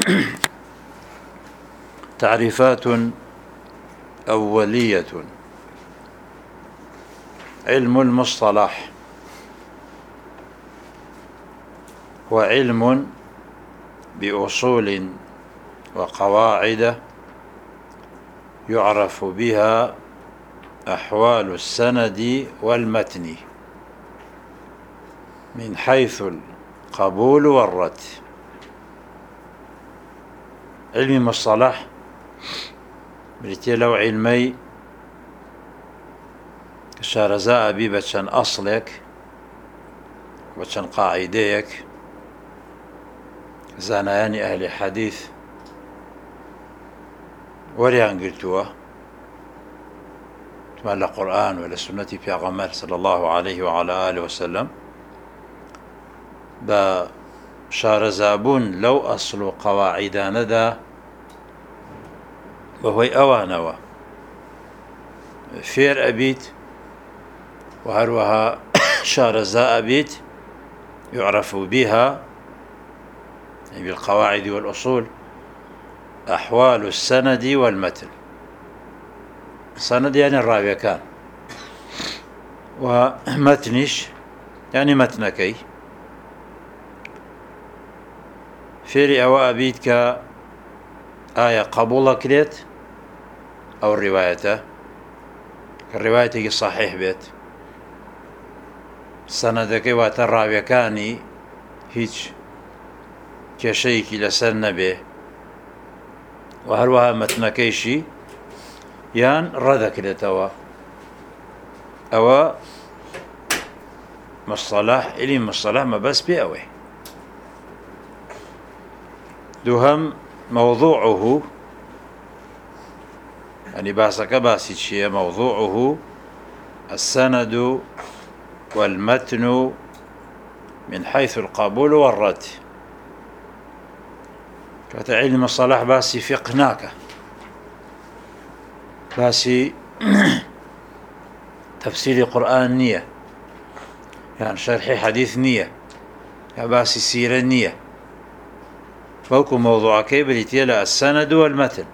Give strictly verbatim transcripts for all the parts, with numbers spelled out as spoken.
تعريفات أولية. علم المصطلح هو علم بأصول وقواعد يعرف بها أحوال السند والمتن من حيث القبول والرد. علم المصطلح بريتي لو علمي شارزاء بي بچن أصلك بچن قاعديك زانایانی أهل حديث وريان قلتوه تمال القرآن ولا سنة پیغمبر صلى الله عليه وعلى آله وسلم با شارزابون لو أصل قواعدان دا وهو أوانوا فير أبيت وهروها شارزاء أبيت يعرف بها يعني بالقواعد والأصول أحوال السند والمتن. السند يعني الراوي كان، ومتنش يعني متنكي. فيري أو أبيت ك آية قبولك ليت أو الرواية الرواية صحيح بيت سندك واتراوي كاني هيج كشيكي لسر نبي وهروها متنكيشي يان ردك لتوا أو مصطلح إلي مصطلح ما بس بيأوي دوهم موضوعه يعني باسك باسي شيء موضوعه السند والمتن من حيث القبول والرد. كتعلم الصلاح باسي فقناك باسي تفسير قرآن نية يعني شرح حديث نية يعني باسي سيرة نية فوق موضوع كيبريتي لا السند والمتن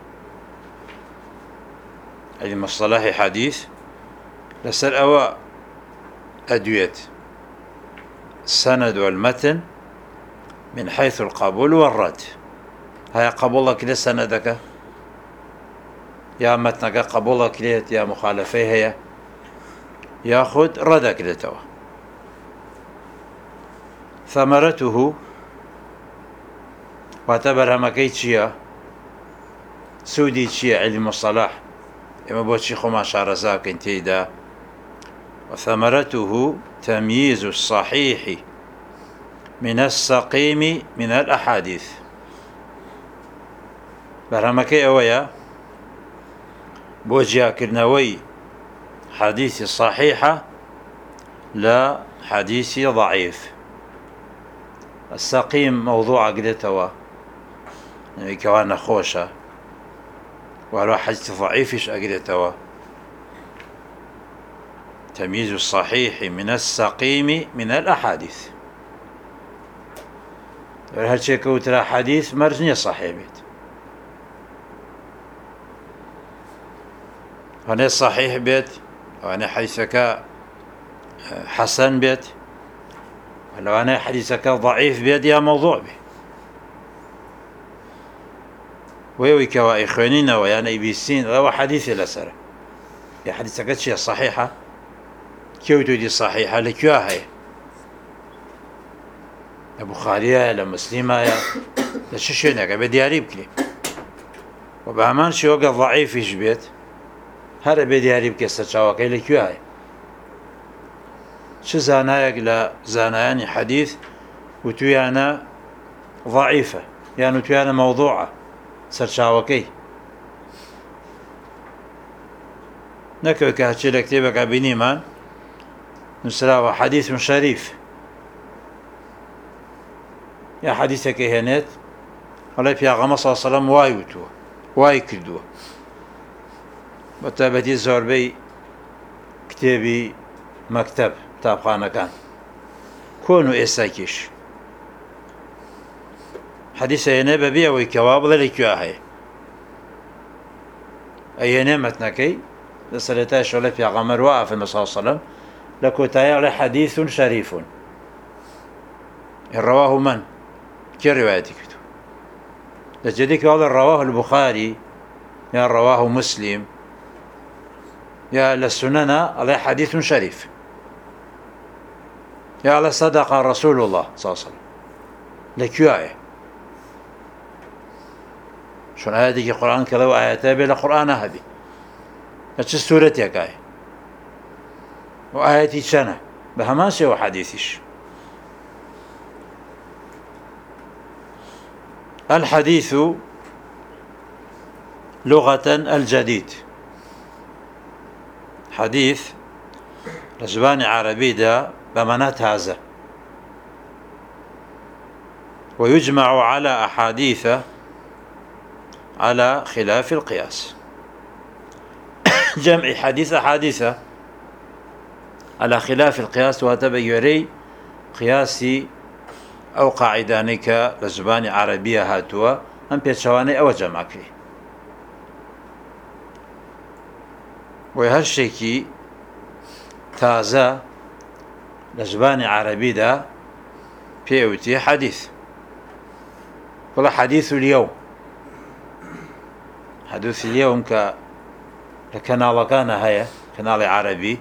علم الصلاح حديث لسر أواء أدوية السند والمتن من حيث القبول والرد. هيا قبولك لسندك يا متنك قبولك ليت يا مخالفيه هي ياخذ ردك لتوا. ثمرته واعتبرها مكيتشيا سودي تشيا علم الصلاح إما بوتشي خما شارزاك انتيدا. وثمرته تمييز الصحيح من السقيم من الأحاديث. برهمكي أويا بوجيا كرنوي حديث صحيحة لا حديث ضعيف. السقيم موضوع قدتوا يعني كوانا خوشة ولو حديث ضعيفش أقدتوا. تمييز الصحيح من السقيم من الأحاديث. هالشي كوترا حديث مرجني صحيح بيت وانا صحيح بيت وانا حديثك حسن بيت ولو انا حديثك ضعيف بيت يا موضوع به ويوي كوا إخوانينا ويانا إبيسين لو حديث لسر يا حديثك شيء صحيحة كيوتو دي صحيحة لكيوها هي أبو خالية لمسلمة لششينك بدياري بكلي وبعمان شي وقت ضعيف يجبيت هذا بدياري بكي استشاوكي لكيوها هي شو زانايك لزاناياني حديث وتويانا ضعيفة يعني تويانا موضوعة سرشاوكي نكوي كهاتشي لكتيبك عبيني مان نسراوة حديث شريف يا حديثك هنات الله في غمصة صلى الله عليه وسلم وايوتو واي كردو بتابتي زوربي كتابي مكتب تابخانة كان كونو إساكيش حديث نبي ويكواب ذلك ياهي أي نعمتناكي لسلتا شغله في غمر واقف النبي صلى الله عليه وسلم لكوتايا حديث شريف رواه من؟ كي روايتك لجديك هذا رواه البخاري يا رواه مسلم يا للسنن على حديث شريف يا على صدق رسول الله صلى الله عليه وسلم لكياي شون هذه القرآن كذا وآياته بلا قرآن هذه ايش سورة يا كاي وآياتي سنة بهماسي وحديثش الحديث لغة الجديد حديث لزبان عربي دا بمنات هذا ويجمع على أحاديث على خلاف القياس جمع حديث أحاديث على خلاف القياس وتبيري قياسي أو قاعدانك لزبان عربية هاتوا أم بيتشواني أو جمعك وهالشيكي تازة لزبان عربي دا بيوتي حديث ولا حديث اليوم حديث اليوم ك لكنال كان هيا كنال عربي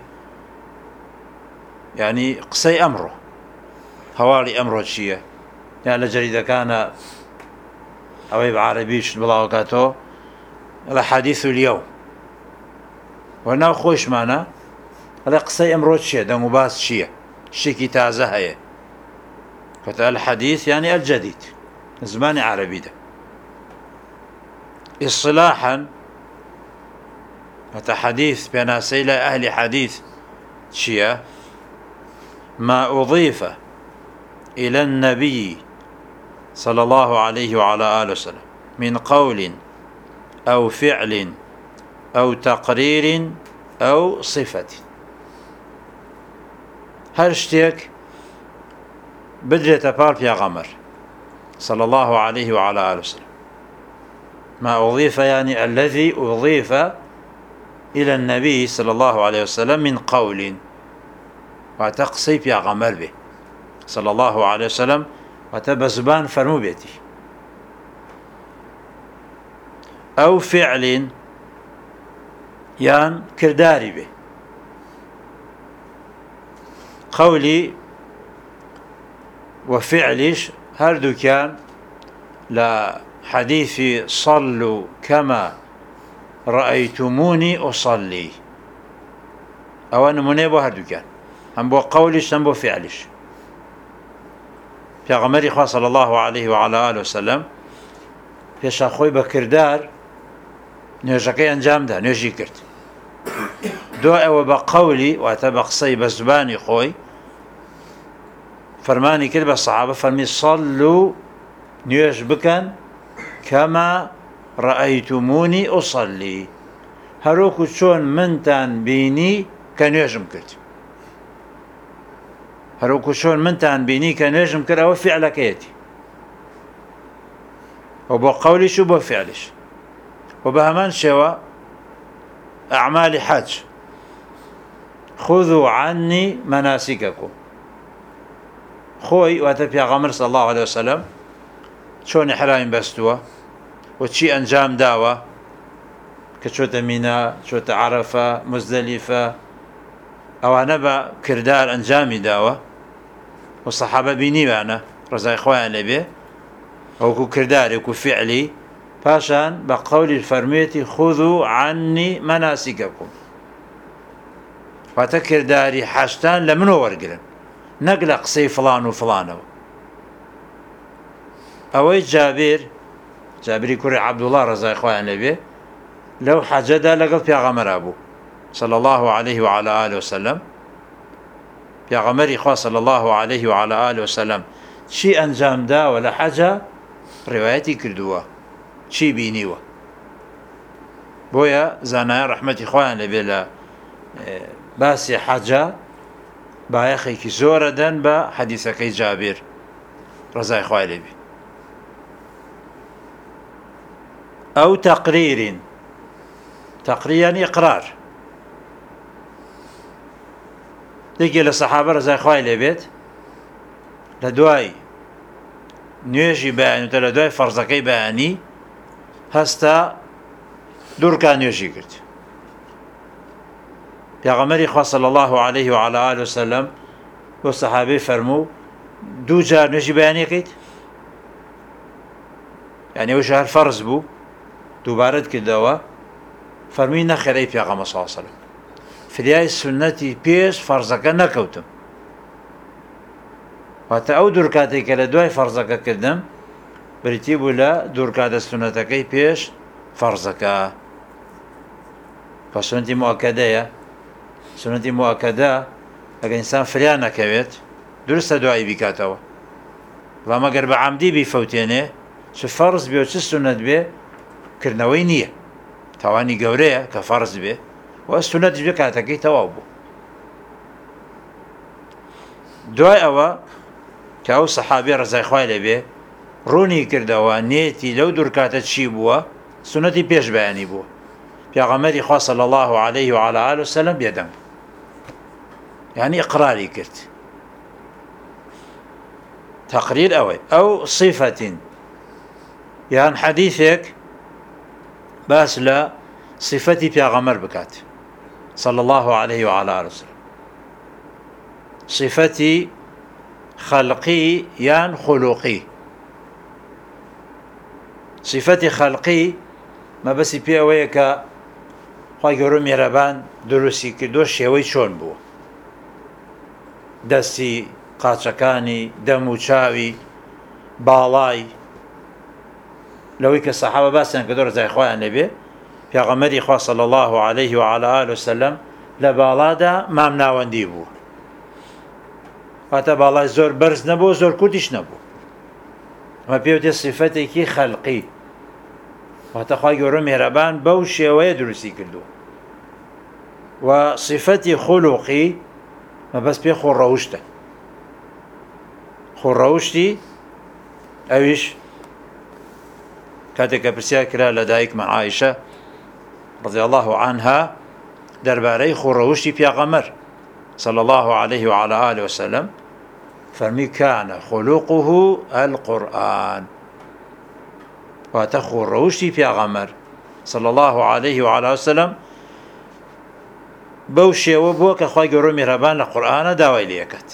يعني قصي أمره هوالي أمره الشيء يعني لجريدة كان أويب عربيش بلاوكاتو ولا حديث اليوم وانا خوش معنا هذا قصي أمره الشيء ده مباس شيء شيكي تازه هيا فتال الحديث يعني الجديد زمان عربي ده اصطلاحا هذا حديث بين سيلة أهل حديث شيء ما أضيف إلى النبي صلى الله عليه وعلى آله وسلم من قول أو فعل أو تقرير أو صفة هرشتك بدرة بار في غمر صلى الله عليه وعلى آله وسلم ما أضيف يعني الذي أضيف إلى النبي صلى الله عليه وسلم من قول وتقصي في غمر به صلى الله عليه وسلم وتبزبان فرمو بيتي أو فعل يان كرداري به قولي وفعلش هردو كان لحديث صلوا كما رأيتموني أصلي أو أن منيبو هردو كان هم بو قولش هم بو فعلش في غمري خواه صلى الله عليه وعلى آله وسلم في شاخوي بكردار نيوشكي أنجام ده نيوشي كرد دو أو بقولي واتبق صيب زباني خوي فرماني كده الصحابة فرمي صلوا نيوش بكن كما رأيتموني أصلي هروكو شون منتان بيني كان يجم كرد هروكو شون منتان بيني كان يجم كرد أو فعلك يتي وبقولي شو بفعلش وبهمان شوا أعمال حج خذوا عني مناسككم خوي واتبيا غمر صلى الله عليه وسلم شون إحرام بستوا وشي أنجام داوة كشوت مينا شوت عرفة مزدلفة أو أنا بكردار أنجامي داوة والصحابة بيني معنا رزاي إخوان لبي أو كرداري وكو فعلي باشان بقول الفرميتي خذوا عني مناسككم وتكر داري حاجتان لمنو ورقلن نقل قصي فلان وفلان أوي جابر جابري كوري عبد الله رضي الله عنه به لو حاجة لقل بيغمر أبو صلى الله عليه وعلى آله وسلم بيغمر إخوة صلى الله عليه وعلى آله وسلم شي أنجام دا ولا حاجة روايتي كردوها شي بينيوه بويا زانايا رحمة إخوان لبلا باسي حاجة بايخي كي زورة دن با حديثكي جابر رضا إخوان لبي أو تقرير. تقرير يعني إقرار. يجي للصحابة رضي الله عنهم لبيت لدواي نوێژی بەیانی لە دوای فەرزەکەی بەیانی هەستا دوورکە نوێژی کرد. پێغەمبەری خوا صلی الله عليه وعلى آله وسلم بۆ سەحابەی فەرموو دوو جار نوێژی بەیانیەکەیت؟ یعنی ئەوش هەر فەرز بوو دووبارەت کردەوە. فەرمووی نەخێر ئەی پێغەمبەر صلی الله عليه وسلم، فریای سونەتی پێش فەرزەکە نەکەوتم. واتە ئەو دوورکاتێک کە لە دوای فەرزەکە کردم بریتی بوو لە دوورکاتە سونەتەکەی پێش فەرزەکە. بە سونەتی موئەکەدەیە. سونەتی موئەکەدە ئەگەر ئینسان فریا نەکەوێت دروستە دوایی بیکاتەوە، بەڵام ئەگەر بە عەمدی بیفەوتێنێ چ فەرز بێ و چ سونەت بێ کردنەوەی نییە، تاوانی گەورەیە کە فەرز بێ و سونەتیش بێ کاتەکەی تەواو بوو. دوای ئەوە کە ئەو سەحابێ ڕزای خوای لێبێ ڕوونی کردەوە نێتی لەو دوورکاتە چی بووە، سونەتی پێش بەیانی بووە. پێغەمبەری خوا صلی الله عليه وعلى آله وسلم بێدەنگ بوو، یعنی ئیقراری کرد. تەقریر ئەوەی ئەو صیفەتین یان حەدیثێک باس لە صیفەتی پێغەمبەر بکات صلی الله عليه وعلى آله وسلم، صیفەتی خەلقی یان خولوقی. صیفەتی خەلقی مەبەستی پێ ئەوەیە کە خوای گەورە میهرەبان دروستی کردووە شێوەی چۆن بووە، دەستی، قاچەکانی، دەم و چاوی، باڵای، لەوەی کە سەحابە باسییان کردووە ڕزای خوایان لێبێ پێغەمبەری خوا صلی الله عليه وعلى آله وسلم لە باڵادا مام ناوەندی بوو، واتە باڵای زۆر بەرز نەبوو زۆر کورتیش نەبوو. ئەمە پێوتێ صیفەتێکی خەلقی، واتە خوای گەورە میهرەبان بەو شێوەیە دروستی کردووە. و صیفەتی خولوقی مەبەست پێ خۆڕەوشتە. خۆڕەوشتی ئەویش کاتێک کە پرسیار کرا لە دایکمان عایشە رضی الله عنها دەربارەی خۆڕەوشتی پێغەمبەر صلى الله عليه وعلى آله وسلم فرمي كان خلقه القرآن. واتخو الروشتي في غمر صلى الله عليه وعلى آله وسلم بوشي وبوك أخوي قروا مهربان لقرآن داوي ليكت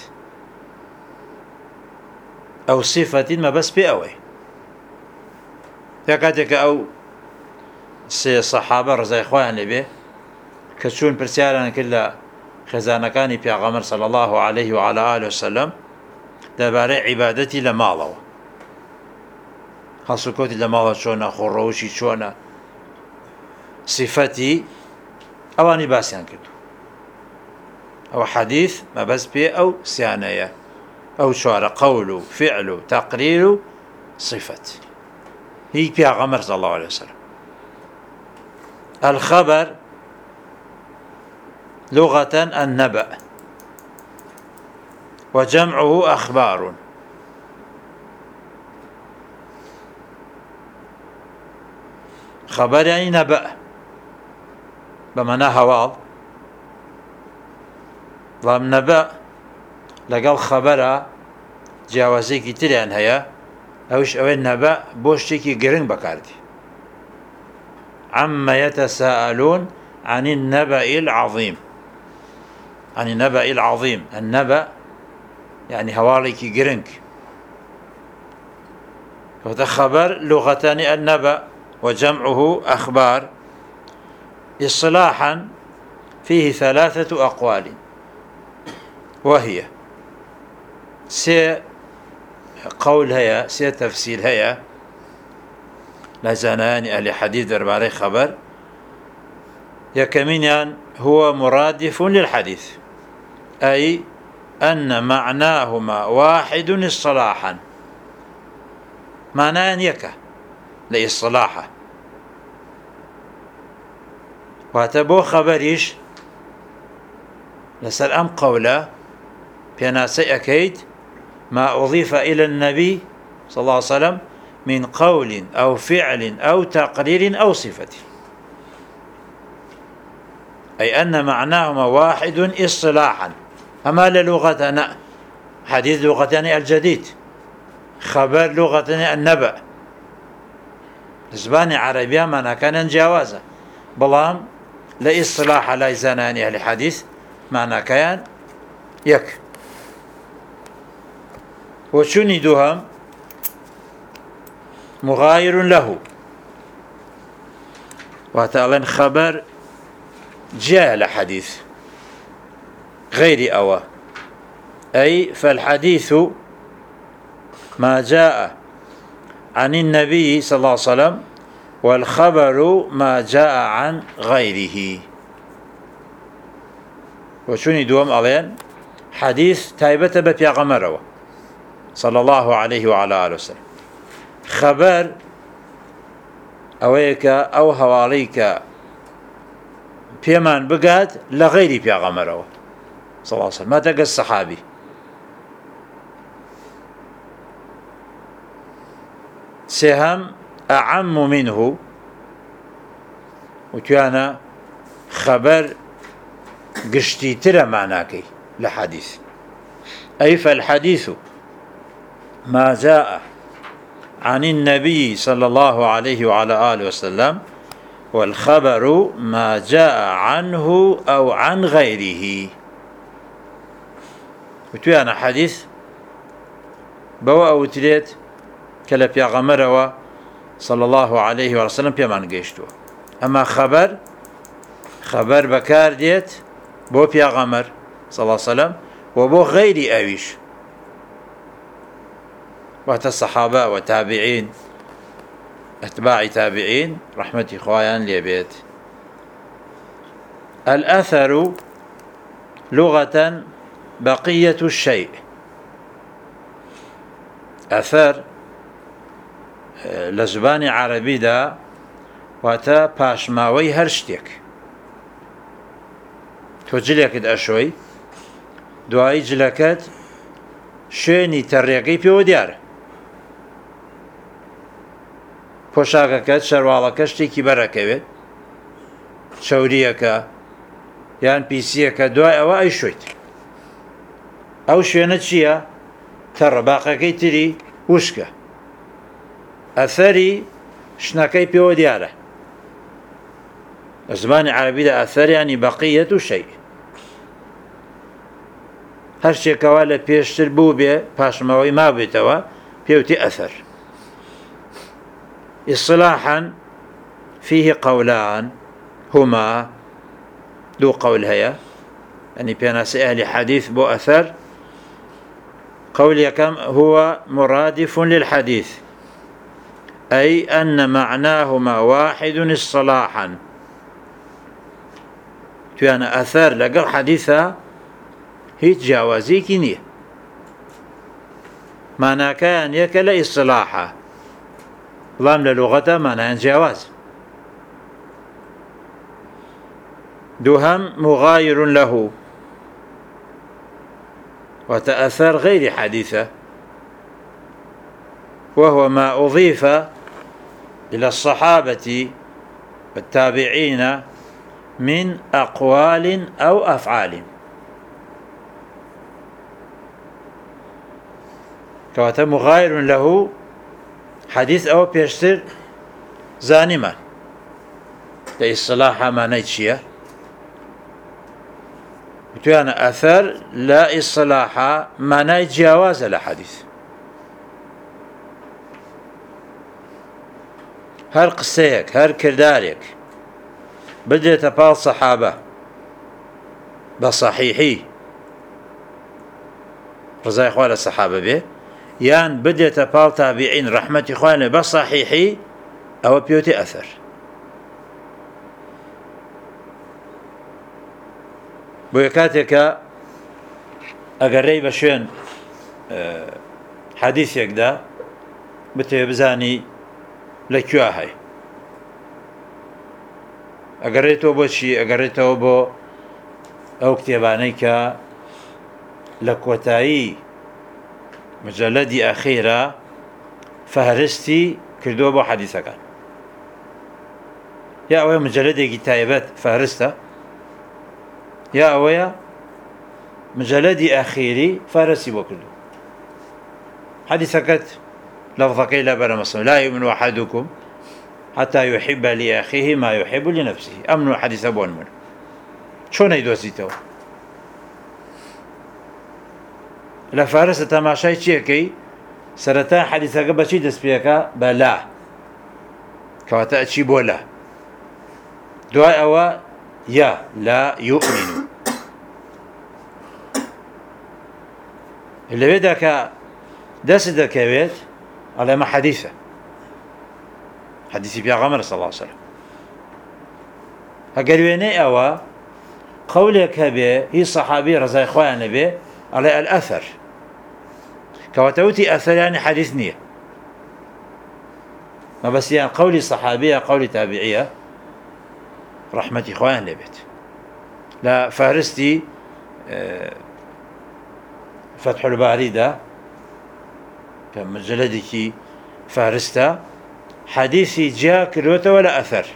أو صفة ما بس بأوي يكاتك أو سي صحابة رزاي إخوان لبي كتشون برسيالا كلا خزانەکانی پێغەمبەر صلی الله عليه وعلى آله وسلم دەربارەی عیبادەتی لە ماڵەوە، هەڵسوکەوتی لە ماڵەوە چۆنە، خۆڕەوشی چۆنە، صیفەتی ئەوانی باسییان کردو. ئەو حەدیث مەبەست پێ ئەو سیانەیە، ئەو چوارە قەول و فعل و تەقریر و صیفەت هی پێغەمبەر صلی الله عليه وسلم. الخبر لغة النبأ وجمعه أخبار. خبر يعني نبأ بمعنى هواڵ، بەڵام نەبە لەگەڵ خەبەرە جیاوازێکی تریان هەیە، ئەوش ئەوەی نەبە بۆ شتێکی گرنگ بەکاردی. عما يتساءلون عن النبأ العظيم، عن النبأ العظيم. النبأ يعني هواليكي جرنك. خبر لغتان النبأ وجمعه أخبار. اصطلاحا فيه ثلاثة أقوال، وهي سي قول هيا سي تفسير هيا لزنان أهل حديث درباري خبر يكمنيان هو مرادف للحديث، أي أن معناهما واحد اصطلاحا، معناه يكا لإصطلاحه. واتبو خبريش لسر أم قوله بيناسي أكيد ما أضيف إلى النبي صلى الله عليه وسلم من قول أو فعل أو تقرير أو صفة، أي أن معناهما واحد اصطلاحا. أما للغتنا حديث لغتنا الجديد، خبر لغتنا النبأ، زبان عربية معنى كان جوازا، بلام لإصطلاح لا زنان أهل الحديث معنى كان يك. وشني دوهم مغاير له، وتعلن خبر جاء لحديث غير أوى، أي فالحديث ما جاء عن النبي صلى الله عليه وسلم، والخبر ما جاء عن غيره. وشوني دوم ألين حديث تايبة ببيغمره صلى الله عليه وعلى آله وسلم، خبر أويك أو هواليك بيمان بقاد لغير بيغمره صلى الله عليه وسلم، ما تلقى الصحابي. سهم أعم منه، وتوانا خبر قشتي ترى معناكي لحديث، أي فالحديث ما جاء عن النبي صلى الله عليه وعلى آله وسلم، والخبر ما جاء عنه أو عن غيره. وتوانا حديث بوا أو تريد كلا بيغمره صلى الله عليه وسلم بيمان قيشتو. أما خبر خبر بكار ديت بو بيغمر صلى الله عليه وسلم وبو غير أويش، وقت الصحابة وتابعين أتباع تابعين رحمة إخوان ليبيت. الأثر لغة بقية الشيء، أثر لزبان عربي دا واتا پاشماوي هرشتك. تو جلكت أشوي دوائي جلكت شويني تريقي بيو ديار، پۆشاکەکەت شەرواڵەکە شتێکی بەرەکەوێت، چەوریەکە یان پیسیەکە، دوای ئەوە ئەی شویت. ئەو شوێنە چییە؟ تەڕە، باقەکەی تری وشکە، ئەثەری شنەکەی پێوە دیارە. لە زمانی عەرەبیدا ئەثەر یانی بەقیەت و شەی، هەر شتێکەوە لە پێشتر بوو بێ پاشمەوەی مابێتەوە پێوتی ئەثەر. اصطلاحا فيه قولان هما دو قول هيا، يعني بيناس أهل حديث بو أثر. قول يكم هو مرادف للحديث، أي أن معناهما واحد اصطلاحا. توانا أثر لقل حديثا هيت جاوازي كينية، معنى كان يكل اصطلاحا، لام للغة معنى جواز. دوهم مغاير له، وتأثر غير حديثة، وهو ما أضيف إلى الصحابة والتابعين من أقوال أو أفعال. كواتا مغاير له حديث أو بيشتر زانما لإصلاح ما نيتشيه، وتوانا أثر لا إصلاح ما نيت جواز لحديث. هر قصيك هر كردارك بدأت بال صحابة بصحيحي رضاي إخوان الصحابة به، يان بدأت بال تابعين رحمة إخوان بصحيحي أو بيوتي أثر. بويكاتك أقري بشين حديثك دا بتبزاني لكواهي أقريتو بو شي أقريتو بو أو كتابانيك لكوتاي مجلدي أخيرة فهرستي كردوه بو حديثة كان يا أويا مجلدي تايبات فهرسته يا أويا مجلدي أخيري فهرسي بو كردو حديثة كت لفظك لا بلا مصر لا يؤمن أحدكم حتى يحب لأخيه ما يحب لنفسه أمن حديث أبوان منه شون يدوزيته لفارس تماشای چیەکەی سەرەتا حەدیثەکە بەچی دەست پێەکە بە لا کەواتە ئەچی بۆ لا دوای ئەوە یا لا يؤمن لەوێدا کە دەست دەکەوێت ئەڵێ ئەمە حەدیثە حەدیثی پێغەمبەر صلی الله علیه وسلم ئەگەر وێنەی ئەوە قەولێک هەبێ هیچ سەحابی ڕزای خۆیان نەبێ ئەڵێ الأثر کەواتە وتی ئەثەر یانی حەدیث نییە مەبەستیان قەولی سەحابیە قەولی تابعیە ڕەحمەتی خۆیان لێبێت لە فارستی فتح الباریدا کە مجلدێکی فارستە حەدیثی جیا کردوێتەوە لە ئەثەر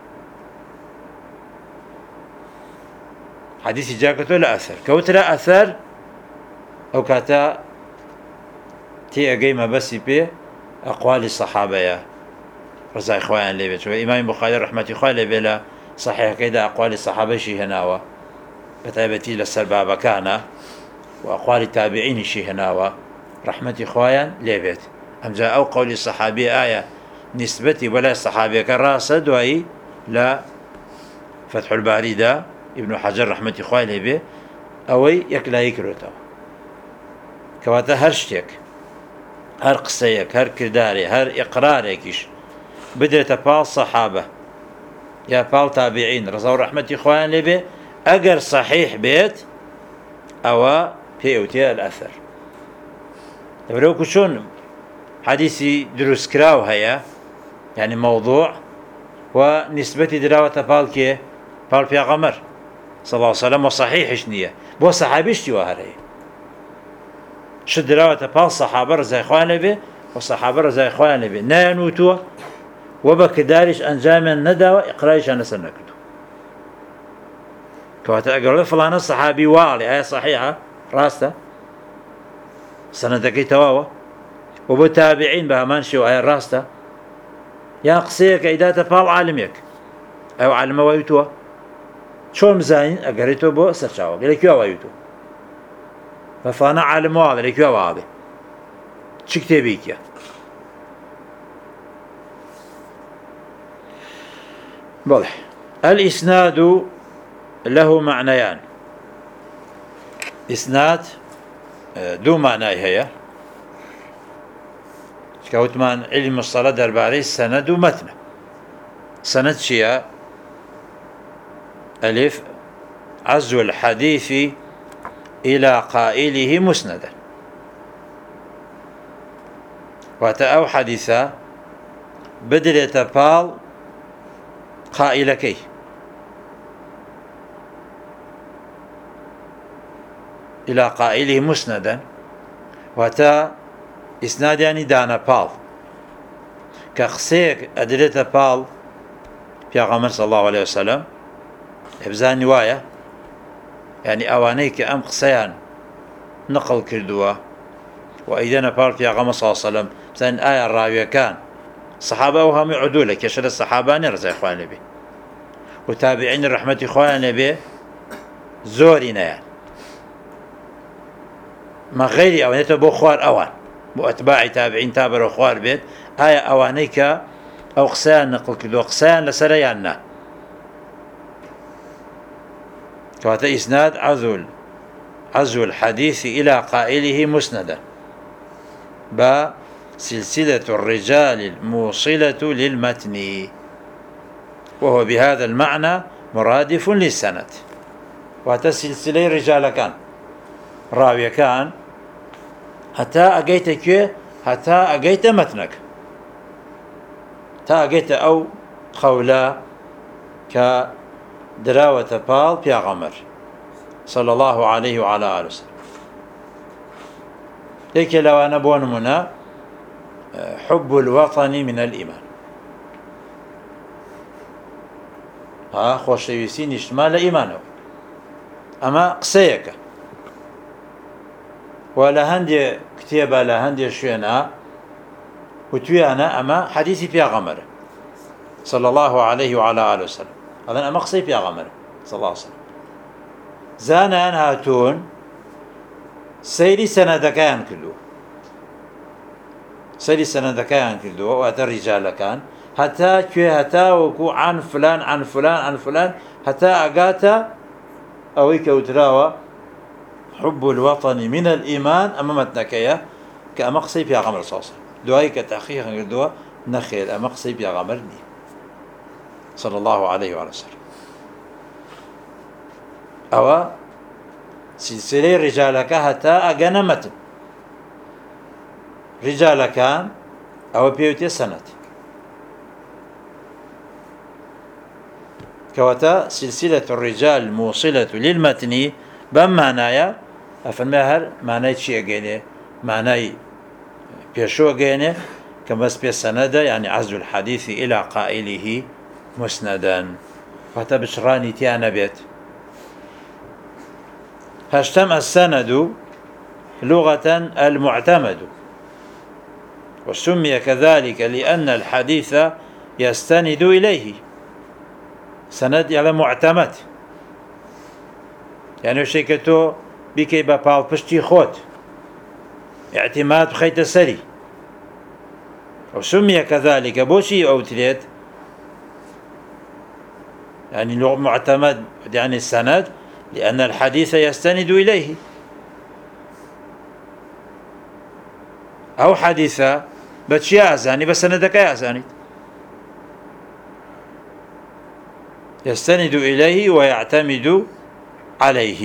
حەدیثی جیا کردوێتەوە لە ئەثەر کەوترە ئەثەر ئەو کاتە تێ ئەگەی مەبەستی پێ ئەقوالی سەحابەیە ڕزای خۆیان لێبێت ئیمامی بوخاری ڕەحمەتی خوا لێبێ لە صحیحەکەیدا ئەقوالی سەحابەیشی هێناوە بەتایبەتی لەسەر بابەکانە و ئەقوالی تابعینیشی هێناوە ڕەحمەتی خۆیان لێبێت ئەمجا ئەو قەولی سەحابی ئایا نسبەتی بەلای سەحابیەکە ڕاستە دوایی لە فتح الباریدا ئیبن حەجەر ڕەحمەتی خوای لێبێ ئەوەی یەکلایی کردوێتەوە کەواتە هەر شتێک هەر قسەیەک هەر کردارێ هەر ئیقرارێکیش بدرێتە پاڵ سەحابە یا پاڵ تابعین ڕزا و ڕەحمەتی خۆیان لێبێ ئەگەر صحیح بێت ئەوە پێوتێ الأثر لەبەرەوەکو چۆن حەدیثی دروستکراو هەیە یعنی مەوضوع و نسبەتی دراوەتە پاڵ کێ پاڵ پێغەمبەر صلی الله علیه وسلم و صحیحش نییە بۆ سەحابیشتی وا هەرەیە شت دراوەتە پاڵ سەحابە ڕزای خۆیان لێبێ و سەحابە ڕزای خۆیان لێبێ نایانوتووە و بە کرداریش ئەنجامیان نەداوە ئیقراریشیان لەسەر نەکردو کەواتە ئەگەر فڵانە سەحابی واڵێ ئایا صحیحە ڕاستە سەنەدەکەی تەواوە و بۆ تابعین بە هەمان شێوە ئایا ڕاستە یان قسەیەکە ئەیداتە پاڵ عالمێک ئەو عالمە وای وتووە چۆن بزانین ئەگەڕێتەوە بۆ سەرچاوە لە کوێ وای وتووە بە فڵانە عالم واڵێ لە کوێ واڵێ چ کتێبێکیە بەڵێ الإسناد له معنيان إسناد دوو معنای هەیە کەوتمان علم الصلاة دەربارەی سەنەد و مەتنە سەنەد چییە ألف عزو الحديث إلى قائله مسندا واتە ئەو حەدیثە بدرێتە پاڵ قائلەکەی إلى قائله مسندا واتە ئیسنادیانی دانە پاڵ کە قسەیەک ئەدرێتە پاڵ پێغەمبەر صلی الله عليه وسلم ئەبزانی وایە یعنی ئەوانەی کە ئەم قسەیان نقل کردووە و ئەیدەنە پاڵ پێغەمبەر صلی الله عليه وسلم بزانین ئایا ڕاویەکان سەحابە و هەمووی عودولە کێشە لە سەحابانێ ڕزای خۆیان لێبێ و تابعین ڕەحمەتی خۆیان لێبێ زۆری نەیان ما غیری ئەوانێتە بۆ خوار ئەوان بۆ ئەتباعی تابعین تا بەرەو خوار بێت ئایا ئەوانەی کە ئەو قسەیان نقل کردووە قسەیان لەسەرە یان نا کەواتە ئیسناد عەزول عزو الحديث إلى قائله مسندا با سلسلة الرجال الموصلة للمتن وهو بهذا المعنى مرادف للسند وهذا سلسلة رجال كان راوي كان حتى أجيت كي حتى أجيت متنك حتى أجيت أو قولا كدراوة بال بيغمر صلى الله عليه وعلى آله وسلم ليك لو أنا بون منا حب الوطن من الإيمان. ها خۆشەویستی نیشتمان لە ئیمانەوە. ئەمە قسەیەکە و لە هەندێ کتێبە لە هەندێ شوێنە وتویانە ئەمە حەدیثی پێغەمبەرە صلى الله عليه وعلى آله وسلم. ئەڵێن ئەمە قسەی پێغەمبەرە صلى الله عليه وسلم. زانیان هاتوون سەیری سەنەدەکەیان کردووە، سەیری سەنەدەکەیان کردووە واتە ڕیجالەکان، هەتا کوێ هەتا وەکو عن فلان عن فلان عن فلان هەتا ئەگاتە ئەوەی کەوتراوە حب الوطن من الإيمان. ئەمە مەتنەکەیە کە ئەمە قسەی پێغەمبەر صلی الله عليه وسلم. دوایی کە تەحقیقیان کردووە نەخێر ئەمە قسەی پێغەمبەر نییە صلى الله عليه وعلى وسلم. ئەوە سلسلەی ڕیجالەکە هەتا ئەگەنە مەتن. ڕیجالەکان ئەوە پێوتێ سەنەد، كواتا سلسلة الرجال موصلة للمتن بم معنايا أفرمي هر معناي شيء أجيني معناي بيشو أجيني كما بس سند يعني عزو الحديث إلى قائله مسندا فتا بشراني تيانا بيت. هشتم السند لغة المعتمد، وسمي كذلك لأن الحديث يستند إليه. سند يعني معتمد، يعني شيء كتو بكي ببال بشتي خوت اعتماد بخيت سري. وسمي كذلك بوشي أو تليت يعني لغة معتمد يعني السند لأن الحديث يستند إليه. أو حديثة بتشي أزاني بس سندك يا أزاني يستند إليه ويعتمد عليه.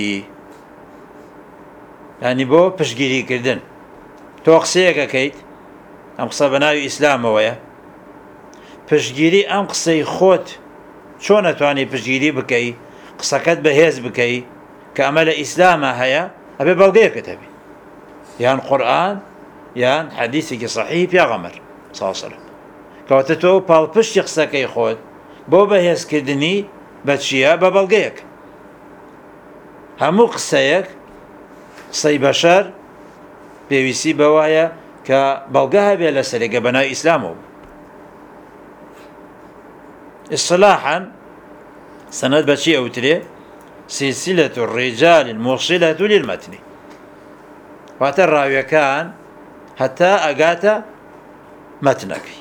يعني بو پشگیری کردن تۆ قسەیەک ئەکەیت ئەم قسە بە ناوی ئیسلامەوەیە، پشگیری ئەم قسەی خۆت چۆن ئەتوانی پشگیری بکەی قسەکەت بەهێز بکەی کە ئەمە لە ئیسلامە هەیە ئەبێ بەڵگەیەکت هەبێ، یان قورئان یان حەدیثێکی صەحیحی پێغەمبەر صلی الله علیه وسلم. کەواتە تۆ پاڵپشتی قسەکەی خۆت بۆ بەهێزکردنی بە چییە؟ بە بەڵگەیەک. هەموو قسەیەک قسەی بەشەر پێویستی بەوایە کە بەڵگە هەبێ لەسەرێکە بە ناوی ئیسلامەوە. اصطلاحاً سند بەچی ئەوترێ؟ سلسلة الرجال الموصلة للمتن، واتە ڕاویەکان هەتا ئەگاتە مەتنەکەی.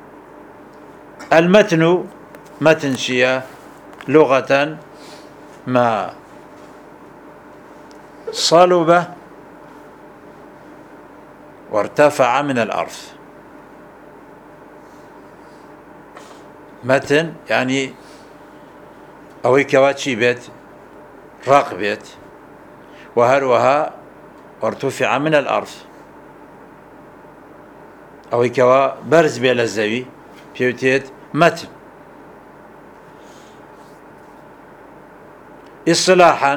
المتن متن چییە؟ لغة ما صلب وارتفع من الأرض. متن يعني أوي كواتشي بيت راق بيت وهروها وارتفع من الأرض، أوي كوا برز بيل الزوي بيوتيت متن. اصطلاحا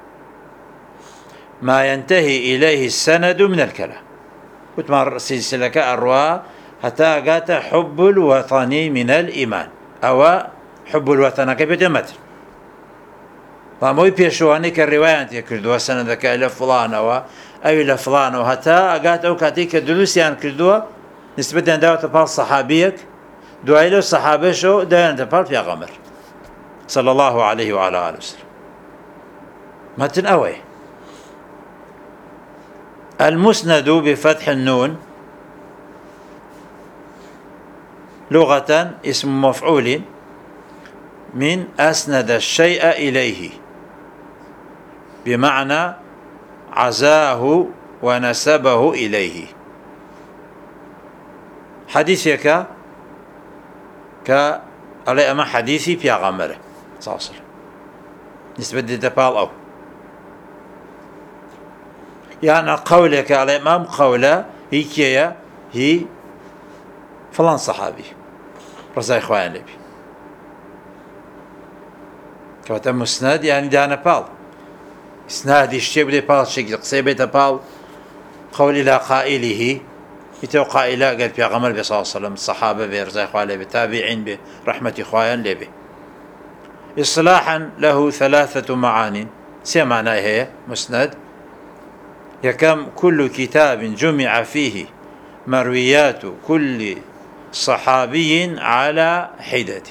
ما ينتهي إليه السند من الكلام. وتمر سلسلة أروى حتى قات حب الوطن من الإيمان أو حب الوطن كبير متن. فموي بيشواني كالروايات يكردوا سندك إلى فلان أو أو إلى فلان أو حتى قات أو كاتيك دروسيان كردوا نسبة دعوة تبال صحابيك دعاء الصحابة شو دعوة تبال في غمر صلى الله عليه وعلى آله وسلم. متن أوي. المسند بفتح النون لغة اسم مفعول من أسند الشيء إليه، بمعنى عزاه ونسبه إليه. حديثك ك على أما حديثي في غمره صلى الله عليه وسلم نسبة دتبال أو يعني قولك على إمام قوله هي كيا هي فلان صحابي رضي إخوان النبي. كواتا مسند يعني دانا بال إسناد يشتي بدي بال شكل قصي بيت بال قول إلى قائله يتوقع إلى قال في غمر بي صلى الله عليه وسلم الصحابة بيرزاي خوالي بتابعين برحمة خوان لبي. إصلاحا له ثلاثة معان سي معناه هي مسند يكم كل كتاب جمع فيه مرويات كل صحابي على حدة.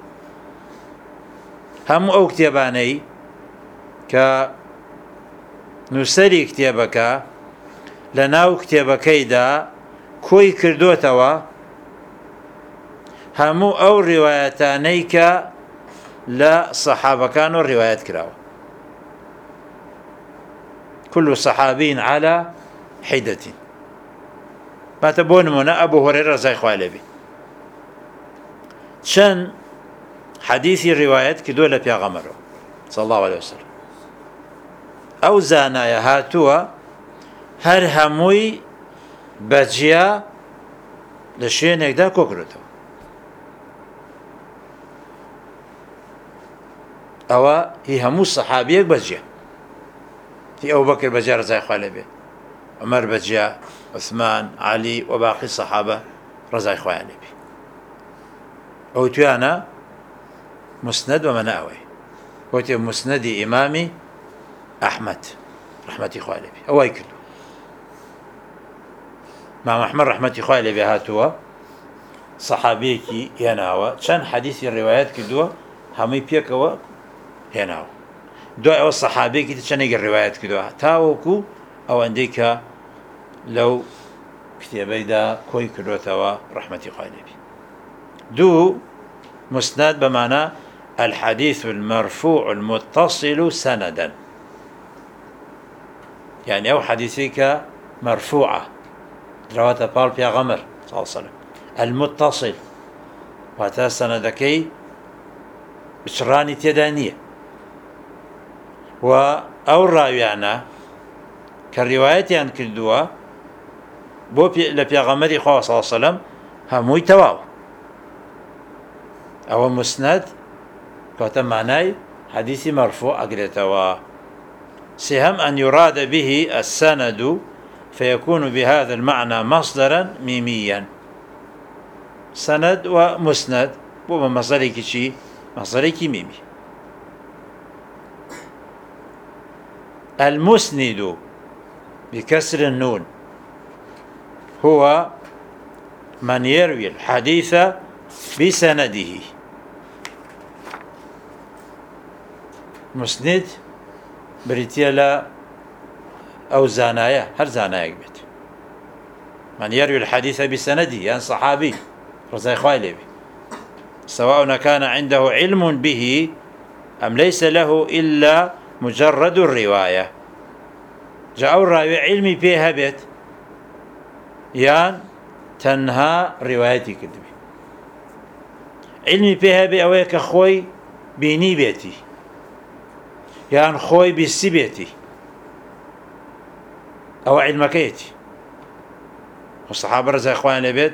هم أو كتاباني ك نسري كتابك لناو كتابكيدا كوي كردوتوا همو أو روايتانيك لا صحابة كانوا روايات كراوة كل صحابين على حدة. ما تبون منا أبو هريرة زي خوالبي شن حديث الروايات كدولة بيغمره صلى الله عليه وسلم أو زانايا هاتوا هر هموي بجيا لشينك دا كوكرتو أو هي همو الصحابيك بجيا في أبو بكر بجيا رزاي خوالبي عمر بجيا عثمان علي وباقي الصحابة رزاي خوالبي أو تيانا مسند ومناوي وتي مسند إمامي أحمد رحمة خوالبي أو يكلو مع أحمد رحمة خوالبي هاتوا صحابيكي يناوى كان حديث الروايات كدوا همي بيكوا يناوى دو أو صحابيكي تشنيق الروايات كدوا تاوكو أو عندك لو كتابي دا كوي كدوتوا رحمة خوالبي. دو مسند بمعنى الحديث المرفوع المتصل سندا يعني أو حديثك مرفوعة رواه بال في غمر صلى الله عليه وسلم المتصل واتا سندكي بشراني تيدانية و أو الراويانا كالروايات عن كردوا بو لبي غمري خواه صلى الله عليه وسلم هموي تواو أو مسند كوتا معناي حديث مرفوع أقريتوا. سهم أن يراد به السند فيكون بهذا المعنى مصدرا ميميا سند ومسند بو مصدرك شي مصدرك ميمي. المسند بكسر النون هو من يروي الحديث بسنده. مسند بريتيلا أو زانايا هر زانايا بيت من يروي الحديث بسنده يعني صحابي رضي خوالبي سواء كان عنده علم به أم ليس له إلا مجرد الرواية. جاء الراوي علمي بها بيت يعني تنهى روايتي كذبي علمي بها بأويك خوي بيني بيتي يعني خوي بيسي بيتي أو علمكيتي. والصحابة رضي إخوان لبيت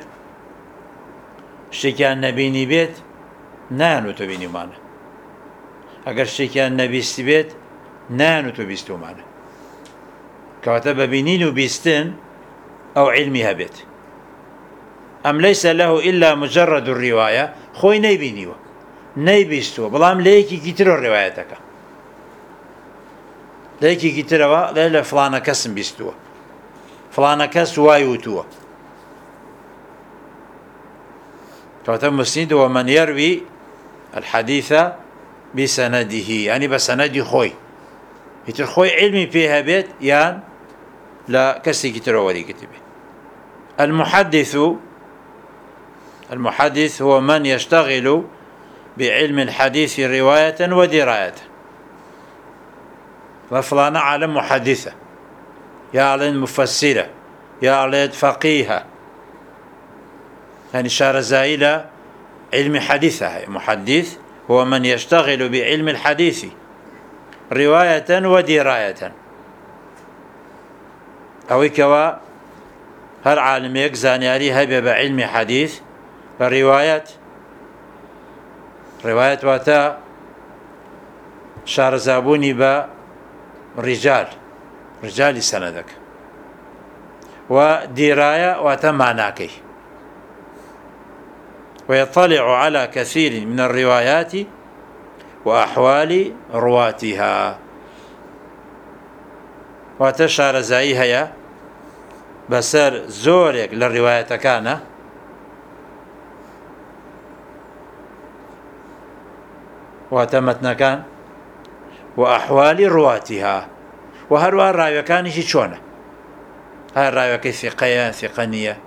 شكان نبيني بيت نانو تبيني معنا أقر شكان نبيستي بيت نانو تبيستو معنا كاتب بينينو بيستن أو علمها بيت أم ليس له إلا مجرد الرواية خوي نيبينيو نيبيستو بلام ليكي كترو روايتك ليكي كتروا لا فلانا كسم بيستوا فلانا كس وايوتوا كاتب مسند ومن يروي الحديث بسنده يعني بسند خوي يتر خوي علمي فيها بيت يعني لا كسي كتروا ولي كتبه. المحدث المحدث هو من يشتغل بعلم الحديث رواية ودراية. ففلان عالم محدثة يا علم مفسرة يا علم فقيهة يعني شار زائلة علم حديثة. محدث هو من يشتغل بعلم الحديث رواية ودراية أو كوا هر عالم يكزاني عليه هبه بعلم حديث بروايات روايات واتا شارزابوني با رجال رجال سندك ودراية وتمعناكي ويطلع على كثير من الروايات وأحوال رواتها وتشعر زي هيا بسر زورك للرواية كان وتمتنا كان وأحوال رواتها وهروا الراوية كان شي شونه هاي الراوية كي ثقية ثقنية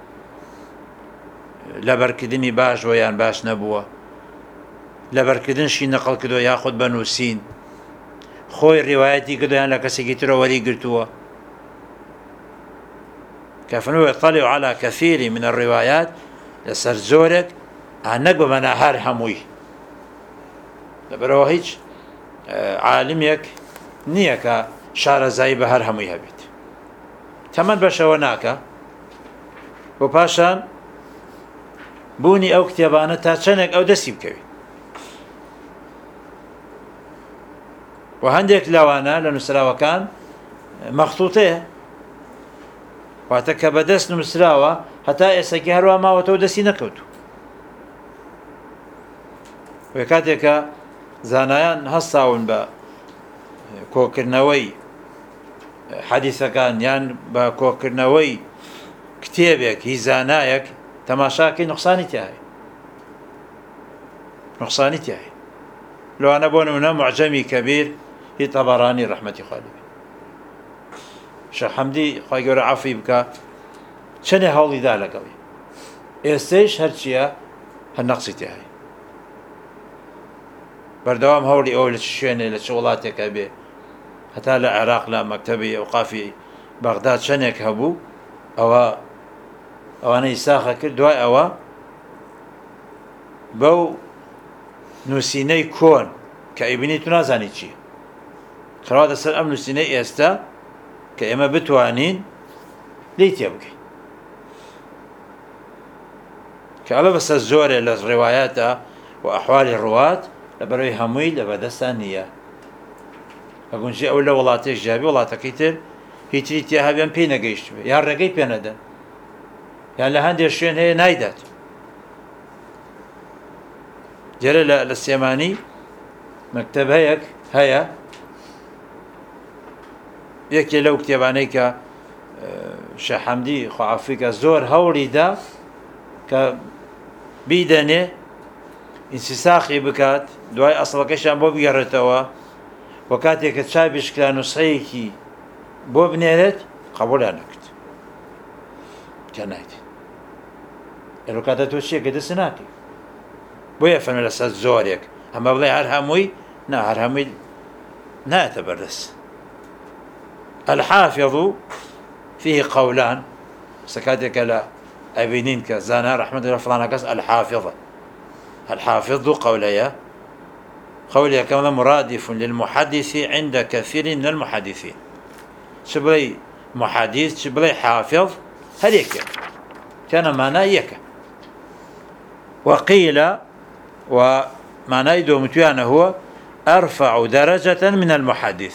لبركدني باش ويان باش نبوه لبركدن شي نقل كدو ياخد بنوسين خوي روايتي كدو يان لكسي ترو ولي قلتوه كفنو يطلع على كثير من الروايات لسر زورك عن نقب مناهار هموي لبرو هيج عالميك نيكا شار زي بهر هموي هبيت تمن بشوناك وباشان بوني او كتابانه تا چنك او دسي بكوي وهندك لوانا لنسراوة كان مخطوطيه واتك بدس نمسراوة حتى اسكي هروا ما وتو دسي نكوتو وكاتك زانایان هەستاون بە کۆکردنەوەی حەدیثەکان یان بە کۆکردنەوەی کتێبێک هی زانایەک تەماشاکەی نوقسانی تیا هەیە نوقسانی تیا هەیە لەوانە بۆ نمونە معجەمی کەبیر هی تەبەرانی ڕەحمەتی خوا لێ بێ شێخ حەمدی خوای گەورە عەفوی بکە چەندێ هەوڵی دا لەگەڵی ئێستەیش هەرچییە هەر نەقسی تیا هەیە بەردەوام هەوڵی ئەو لە چ شوێنێ لە چ وڵاتێکە بێ هەتا لە عێراق لە مەکتەبی ئەوقافی بەغداد چەندێک هەبوو ئەوە ئەوانەی ساخە کرد دوای ئەوە بەو نووسینەی کۆن کە ئەیبینی تو نازانی چییە خەڵاتە سەر ئەم نووسینەی ئێستا کە ئێمە بتوانین لی تێ بکەین کە ئەڵە بەسەر زۆرێ لە ڕێوایەتە و ئەحوالی ڕوات لەبەرەوەی هەمووی لە بەدەستان نییە ئەگونجی ئەو لە وڵاتێک ژابی وڵاتەکەی تر هیچی تیا هەبیان پێی نەگەیشت بێ یان ڕێگەی پێ نەدەن یان لە هەندێک شوێن هەیە نایدات جێرە لە سێمانی مەکتەب هەیەک هەیە یەکێ لەو کتێبانەی کە شێخ حەمدی خوا عەفوی کە زۆر هەوڵی دا کە بیدەنێ ئینسیساخی بکات دوای ئەسڵەکەیشان بۆ بگەڕێتەوە و کاتێک کە چاویش کرا نوسخەیەکی بۆ بنێرێت قبولیان نەکرد کە نایدێت ئێرە کاتە تۆ چییەکە دەست ناکەی بۆیە فەرمێ لەسەر زۆرێک ئەمە بڵێ هەر هەمووی نا هەر هەمووی نایەتە بەردەست الحافظ فيه قولان سكاتك لا أبينين كزانا رحمة الله فلان كاس الحافظة الحافظ قوليا قوليا كما مرادف للمحدث عند كثير من المحدثين شبلي محدث شبلي حافظ هذيك كان معناه يك وقيل ومعناه يدوم متوانا هو أرفع درجة من المحدث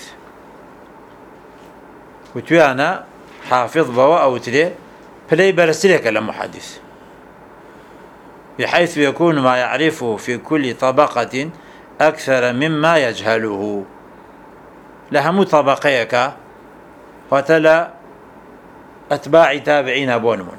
وتوانا حافظ بوا أو تري فلي برسلك المحدث بحيث يكون ما يعرفه في كل طبقة أكثر مما يجهله لهم طبقيك وتلا أتباع تابعين بونمون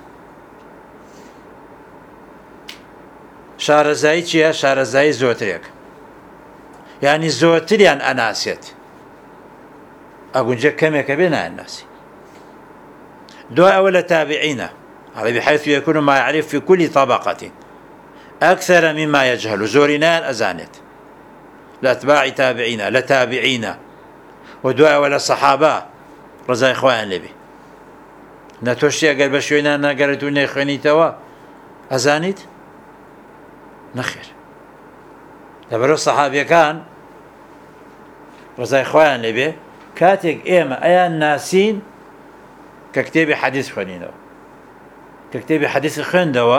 شارزاي چيا شارزاي زوتريك يعني زوتريان أناسيت أقول جاك كم يكبينا الناس دعاء ولا تابعين هذا بحيث يكون ما يعرف في كل طبقة أكثر مما يجهل زورنان أزانت لأتباع تابعين لتابعين ودعاء ولا الصحابة رضا إخوان لبي نتوشي أقل بشوينا نقرتون إخواني توا أزانت نخير لبرو الصحابي كان رضا إخوان لبي كاتك إيما أيان ناسين ككتابي حديث خوانينو ككتابي حديث خوندوا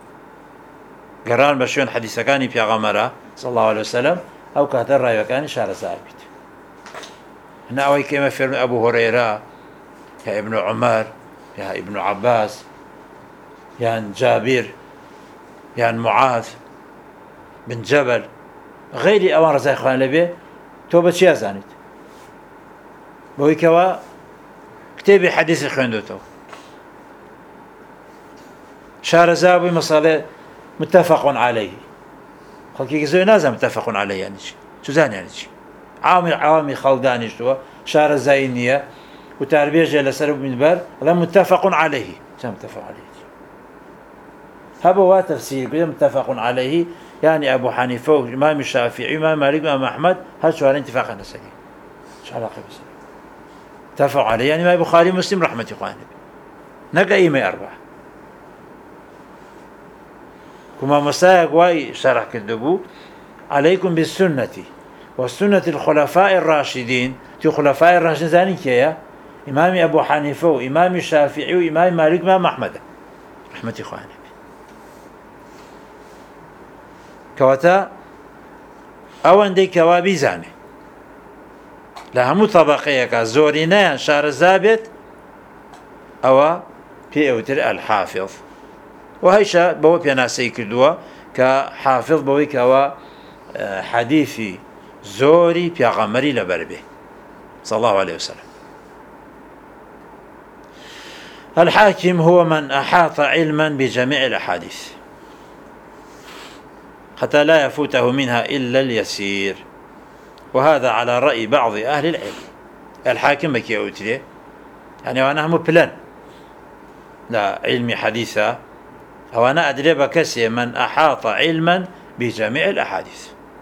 قران بشون حديث كاني في غمرة صلى الله عليه وسلم أو كاتر رأي كان شارع ثابت هنا أوي كما في أبو هريرة كابن عمر يا ابن عباس يان جابر يان معاذ بن جبل غيري أوان رزاي خوان لبي توبة شيا زانيت بويكوا كتابي حديث خوندوتو شارزابي مصالح متفق عليه خلقي زي نازم متفق عليه يعني شي شو زاني يعني شي عامي عامي خلداني شو شارزاينية وتربية جلسة من بر هذا متفق عليه شو متفق عليه هذا هو تفسير كذا متفق عليه يعني أبو حنيفة وإمام الشافعي إمام مالك إمام أحمد هذا سؤال اتفاق نسقي شو علاقة بس اتفق عليه يعني ما البخاري مسلم رحمة الله نقا إيمي أربعة كما مسايق واي شرح كدبو عليكم بالسنة والسنة الخلفاء الراشدين تي خلفاء الراشدين زاني كيا إمام أبو حنيفة وإمام الشافعي وإمام مالك إمام أحمد رحمة الله كواتا أو عندي كوابي زاني لهم طبقيك زورينا شار الزابت أو في أوتر الحافظ وهيشا بو بيناسي كدوا كحافظ بوي كوا حديثي زوري بيغمري لبربه صلى الله عليه وسلم. الحاكم هو من أحاط علما بجميع الأحاديث حتى لا يفوته منها إلا اليسير، وهذا على رأي بعض أهل العلم. الحاكم بكي أوتري يعني وأنا هم بلان لا علمي حديثة أو أنا أدري بكسي من أحاط علما بجميع الأحاديث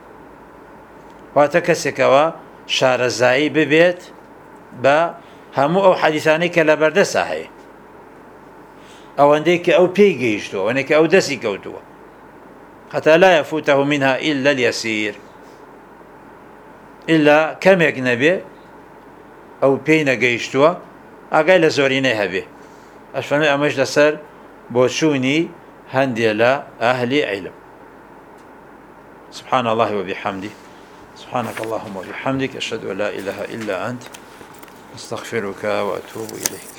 واتكسي كوا شار الزاي ببيت با همو أو حديثاني كلا برد صحيح أو عندك أو بيجيشتو أو عندك أو دسي كوتو حتى لا يفوته منها إلا اليسير إلا كم يجنبه أو بينا جيشتوا أقل زورينه به أشفنا أمش لسر بوشوني هندي لا أهل علم. سبحان الله وبحمده سبحانك اللهم وبحمدك أشهد أن لا إله إلا أنت أستغفرك وأتوب إليك.